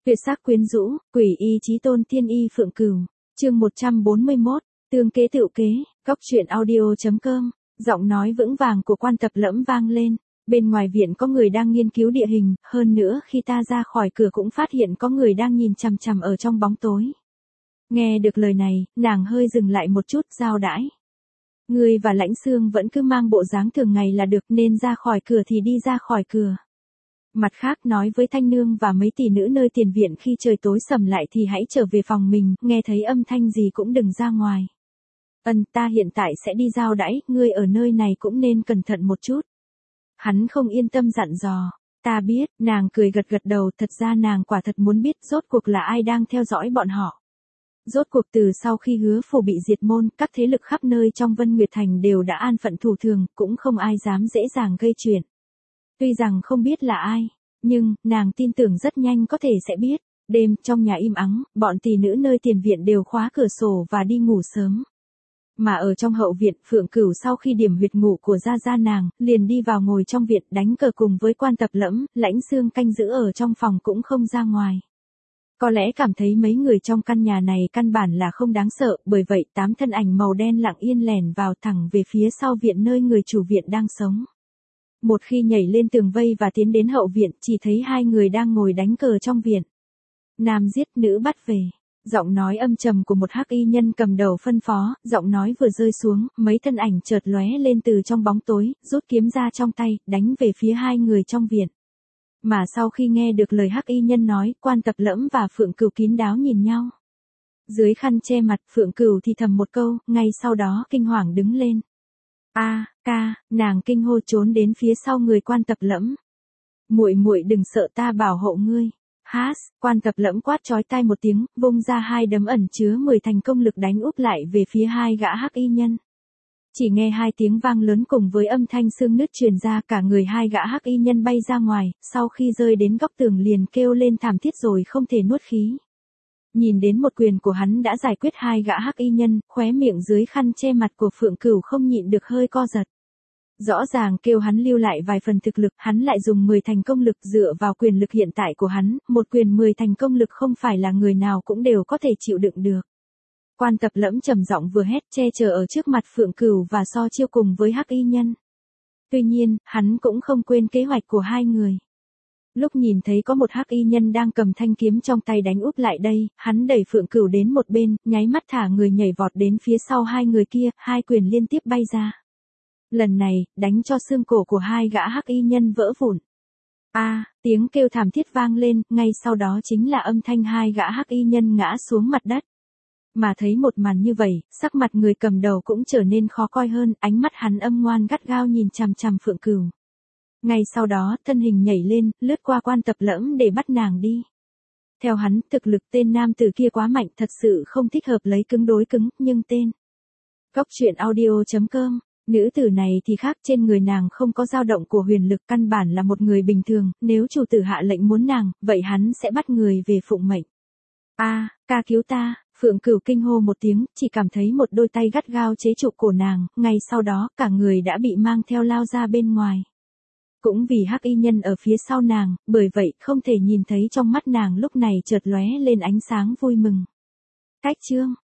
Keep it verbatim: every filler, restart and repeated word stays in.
Tuyệt sắc quyến rũ, quỷ y chí tôn tiên y Phượng Cửu. Chương một trăm bốn mươi mốt, tương kế tựu kế, góc truyện audio chấm com. Giọng nói vững vàng của Quan Tập Lẫm vang lên. Bên ngoài viện có người đang nghiên cứu địa hình, hơn nữa khi ta ra khỏi cửa cũng phát hiện có người đang nhìn chằm chằm ở trong bóng tối. Nghe được lời này, nàng hơi dừng lại một chút, giao đãi. Ngươi và Lãnh Xương vẫn cứ mang bộ dáng thường ngày là được, nên ra khỏi cửa thì đi ra khỏi cửa. Mặt khác nói với Thanh Nương và mấy tỷ nữ nơi tiền viện khi trời tối sầm lại thì hãy trở về phòng mình, nghe thấy âm thanh gì cũng đừng ra ngoài. Ân, ta hiện tại sẽ đi giao đãi, ngươi ở nơi này cũng nên cẩn thận một chút. Hắn không yên tâm dặn dò. Ta biết, nàng cười gật gật đầu, thật ra nàng quả thật muốn biết rốt cuộc là ai đang theo dõi bọn họ. Rốt cuộc từ sau khi Hứa Phủ bị diệt môn, các thế lực khắp nơi trong Vân Nguyệt Thành đều đã an phận thủ thường, cũng không ai dám dễ dàng gây chuyện. Tuy rằng không biết là ai, nhưng, nàng tin tưởng rất nhanh có thể sẽ biết. Đêm, trong nhà im ắng, bọn tỷ nữ nơi tiền viện đều khóa cửa sổ và đi ngủ sớm. Mà ở trong hậu viện, Phượng Cửu sau khi điểm huyệt ngủ của gia gia nàng, liền đi vào ngồi trong viện đánh cờ cùng với Quan Tập Lẫm, Lãnh Xương canh giữ ở trong phòng cũng không ra ngoài. Có lẽ cảm thấy mấy người trong căn nhà này căn bản là không đáng sợ, bởi vậy tám thân ảnh màu đen lặng yên lẻn vào thẳng về phía sau viện nơi người chủ viện đang sống. Một khi nhảy lên tường vây và tiến đến hậu viện, chỉ thấy hai người đang ngồi đánh cờ trong viện. Nam giết, nữ bắt về. Giọng nói âm trầm của một hắc y nhân cầm đầu phân phó, giọng nói vừa rơi xuống, mấy thân ảnh chợt lóe lên từ trong bóng tối, rút kiếm ra trong tay, đánh về phía hai người trong viện. Mà sau khi nghe được lời hắc y nhân nói, Quan Tập Lẫm và Phượng Cửu kín đáo nhìn nhau. Dưới khăn che mặt, Phượng Cửu thì thầm một câu, ngay sau đó kinh hoàng đứng lên. A, ca, nàng kinh hô trốn đến phía sau người Quan Tập Lẫm. Muội muội đừng sợ, ta bảo hộ ngươi. Hás, Quan Tập Lẫm quát chói tai một tiếng, vung ra hai đấm ẩn chứa mười thành công lực đánh úp lại về phía hai gã hắc y nhân. Chỉ nghe hai tiếng vang lớn cùng với âm thanh xương nứt truyền ra, cả người hai gã hắc y nhân bay ra ngoài, sau khi rơi đến góc tường liền kêu lên thảm thiết rồi không thể nuốt khí. Nhìn đến một quyền của hắn đã giải quyết hai gã hắc y nhân, khóe miệng dưới khăn che mặt của Phượng Cửu không nhịn được hơi co giật. Rõ ràng kêu hắn lưu lại vài phần thực lực, hắn lại dùng mười thành công lực dựa vào quyền lực hiện tại của hắn, một quyền mười thành công lực không phải là người nào cũng đều có thể chịu đựng được. Quan Tập Lẫm trầm giọng vừa hét che chở ở trước mặt Phượng Cửu và so chiêu cùng với hắc y nhân. Tuy nhiên, hắn cũng không quên kế hoạch của hai người. Lúc nhìn thấy có một hắc y nhân đang cầm thanh kiếm trong tay đánh úp lại đây, hắn đẩy Phượng Cửu đến một bên, nháy mắt thả người nhảy vọt đến phía sau hai người kia, hai quyền liên tiếp bay ra. Lần này, đánh cho xương cổ của hai gã hắc y nhân vỡ vụn. A, tiếng kêu thảm thiết vang lên, ngay sau đó chính là âm thanh hai gã hắc y nhân ngã xuống mặt đất. Mà thấy một màn như vậy, sắc mặt người cầm đầu cũng trở nên khó coi hơn, ánh mắt hắn âm ngoan gắt gao nhìn chằm chằm Phượng Cửu. Ngay sau đó, thân hình nhảy lên, lướt qua Quan Tập Lẫm để bắt nàng đi. Theo hắn, thực lực tên nam tử kia quá mạnh, thật sự không thích hợp lấy cứng đối cứng, nhưng tên. Góc truyện audio chấm com. Nữ tử này thì khác, trên người nàng không có dao động của huyền lực, căn bản là một người bình thường, nếu chủ tử hạ lệnh muốn nàng, vậy hắn sẽ bắt người về phụng mệnh. A, ca cứu ta, Phượng Cửu kinh hô một tiếng, chỉ cảm thấy một đôi tay gắt gao chế trụ cổ nàng, ngay sau đó, cả người đã bị mang theo lao ra bên ngoài. Cũng vì hắc y nhân ở phía sau nàng, bởi vậy không thể nhìn thấy trong mắt nàng lúc này chợt lóe lên ánh sáng vui mừng. Cách chương